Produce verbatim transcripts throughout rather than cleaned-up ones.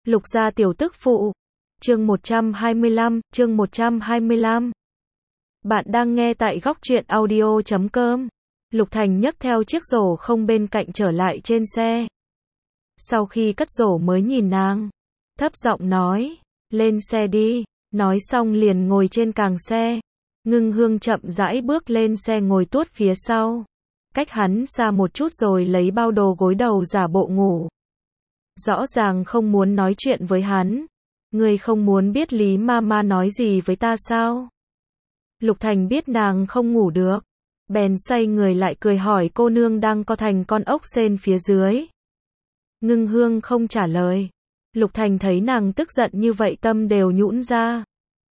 Lục gia tiểu tức phụ. Chương một trăm hai mươi lăm, chương một trăm hai mươi lăm. Bạn đang nghe tại góc truyện audio chấm com. Lục Thành nhấc theo chiếc rổ không bên cạnh trở lại trên xe. Sau khi cất rổ mới nhìn nàng, thấp giọng nói, lên xe đi, nói xong liền ngồi trên càng xe. Ngưng Hương chậm rãi bước lên xe ngồi tuốt phía sau, cách hắn xa một chút rồi lấy bao đồ gối đầu giả bộ ngủ. Rõ ràng không muốn nói chuyện với hắn. Ngươi không muốn biết Lý Mama nói gì với ta sao? Lục Thành biết nàng không ngủ được, bèn xoay người lại cười hỏi cô nương đang co thành con ốc sên phía dưới. Ngưng Hương không trả lời. Lục Thành thấy nàng tức giận như vậy tâm đều nhũn ra.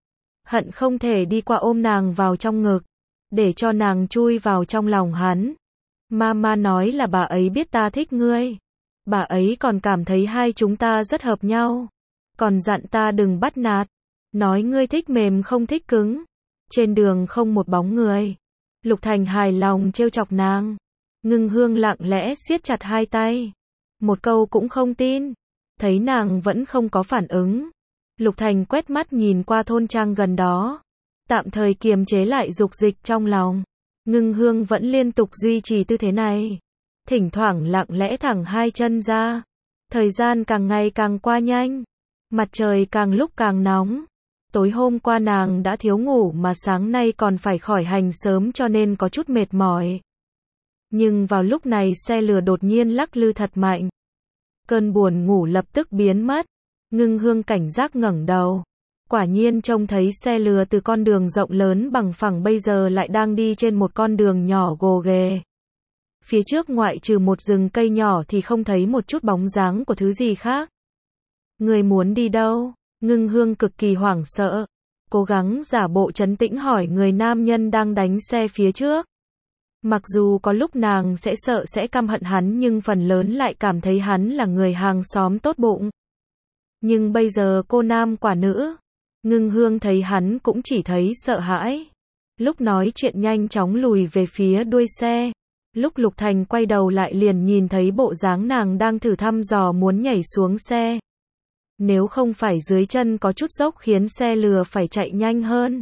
Hận không thể đi qua ôm nàng vào trong ngực, để cho nàng chui vào trong lòng hắn. Mama nói là bà ấy biết ta thích ngươi. Bà ấy còn cảm thấy hai chúng ta rất hợp nhau. Còn dặn ta đừng bắt nạt. Nói ngươi thích mềm không thích cứng. Trên đường không một bóng người. Lục Thành hài lòng trêu chọc nàng. Ngưng Hương lặng lẽ siết chặt hai tay. Một câu cũng không tin. Thấy nàng vẫn không có phản ứng. Lục Thành quét mắt nhìn qua thôn trang gần đó. Tạm thời kiềm chế lại dục dịch trong lòng. Ngưng Hương vẫn liên tục duy trì tư thế này. Thỉnh thoảng lặng lẽ thẳng hai chân ra. Thời gian càng ngày càng qua nhanh. Mặt trời càng lúc càng nóng. Tối hôm qua nàng đã thiếu ngủ mà sáng nay còn phải khỏi hành sớm cho nên có chút mệt mỏi. Nhưng vào lúc này xe lửa đột nhiên lắc lư thật mạnh. Cơn buồn ngủ lập tức biến mất. Ngưng Hương cảnh giác ngẩng đầu. Quả nhiên trông thấy xe lửa từ con đường rộng lớn bằng phẳng bây giờ lại đang đi trên một con đường nhỏ gồ ghề. Phía trước ngoại trừ một rừng cây nhỏ thì không thấy một chút bóng dáng của thứ gì khác. Người muốn đi đâu? Ngưng Hương cực kỳ hoảng sợ. Cố gắng giả bộ trấn tĩnh hỏi người nam nhân đang đánh xe phía trước. Mặc dù có lúc nàng sẽ sợ sẽ căm hận hắn nhưng phần lớn lại cảm thấy hắn là người hàng xóm tốt bụng. Nhưng bây giờ cô nam quả nữ. Ngưng Hương thấy hắn cũng chỉ thấy sợ hãi. Lúc nói chuyện nhanh chóng lùi về phía đuôi xe. Lúc Lục Thành quay đầu lại liền nhìn thấy bộ dáng nàng đang thử thăm dò muốn nhảy xuống xe. Nếu không phải dưới chân có chút dốc khiến xe lừa phải chạy nhanh hơn.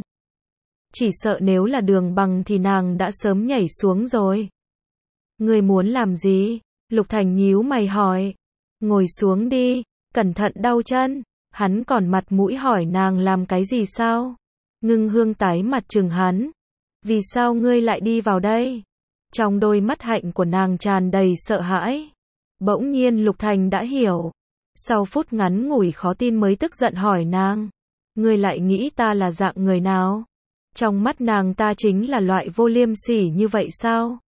Chỉ sợ nếu là đường bằng thì nàng đã sớm nhảy xuống rồi. Người muốn làm gì? Lục Thành nhíu mày hỏi. Ngồi xuống đi, cẩn thận đau chân. Hắn còn mặt mũi hỏi nàng làm cái gì sao? Ngưng Hương tái mặt trừng hắn. Vì sao ngươi lại đi vào đây? Trong đôi mắt hạnh của nàng tràn đầy sợ hãi. Bỗng nhiên Lục Thành đã hiểu. Sau phút ngắn ngủi khó tin mới tức giận hỏi nàng. Ngươi lại nghĩ ta là dạng người nào? Trong mắt nàng ta chính là loại vô liêm sỉ như vậy sao?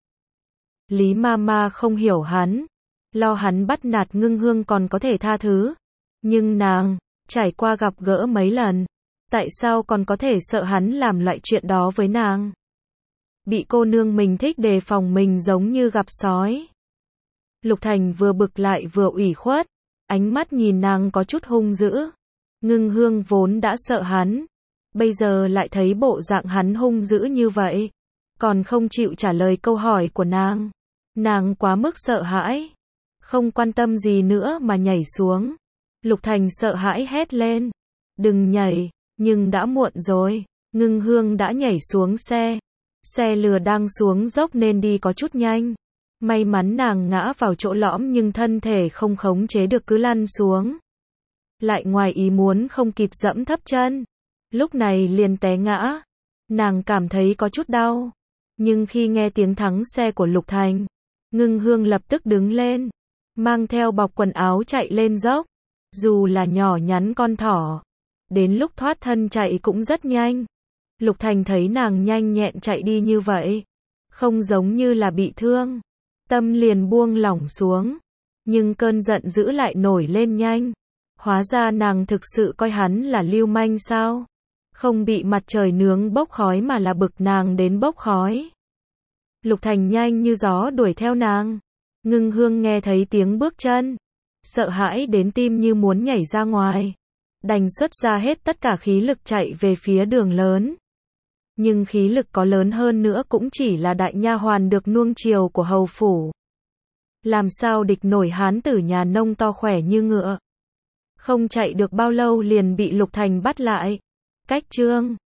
Lý Mama không hiểu hắn. Lo hắn bắt nạt Ngưng Hương còn có thể tha thứ. Nhưng nàng, trải qua gặp gỡ mấy lần. Tại sao còn có thể sợ hắn làm loại chuyện đó với nàng? Bị cô nương mình thích đề phòng mình giống như gặp sói. Lục Thành vừa bực lại vừa ủy khuất. Ánh mắt nhìn nàng có chút hung dữ. Ngưng Hương vốn đã sợ hắn. Bây giờ lại thấy bộ dạng hắn hung dữ như vậy. Còn không chịu trả lời câu hỏi của nàng. Nàng quá mức sợ hãi. Không quan tâm gì nữa mà nhảy xuống. Lục Thành sợ hãi hét lên. Đừng nhảy, nhưng đã muộn rồi. Ngưng Hương đã nhảy xuống xe. Xe lừa đang xuống dốc nên đi có chút nhanh. May mắn nàng ngã vào chỗ lõm nhưng thân thể không khống chế được cứ lăn xuống. Lại ngoài ý muốn không kịp dẫm thấp chân. Lúc này liền té ngã. Nàng cảm thấy có chút đau. Nhưng khi nghe tiếng thắng xe của Lục Thành, Ngưng Hương lập tức đứng lên. Mang theo bọc quần áo chạy lên dốc. Dù là nhỏ nhắn con thỏ. Đến lúc thoát thân chạy cũng rất nhanh. Lục Thành thấy nàng nhanh nhẹn chạy đi như vậy. Không giống như là bị thương. Tâm liền buông lỏng xuống. Nhưng cơn giận dữ lại nổi lên nhanh. Hóa ra nàng thực sự coi hắn là lưu manh sao? Không bị mặt trời nướng bốc khói mà là bực nàng đến bốc khói. Lục Thành nhanh như gió đuổi theo nàng. Ngưng Hương nghe thấy tiếng bước chân. Sợ hãi đến tim như muốn nhảy ra ngoài. Đành xuất ra hết tất cả khí lực chạy về phía đường lớn. Nhưng khí lực có lớn hơn nữa cũng chỉ là đại nha hoàn được nuông chiều của hầu phủ. Làm sao địch nổi hán tử nhà nông to khỏe như ngựa. Không chạy được bao lâu liền bị Lục Thành bắt lại. Cách chương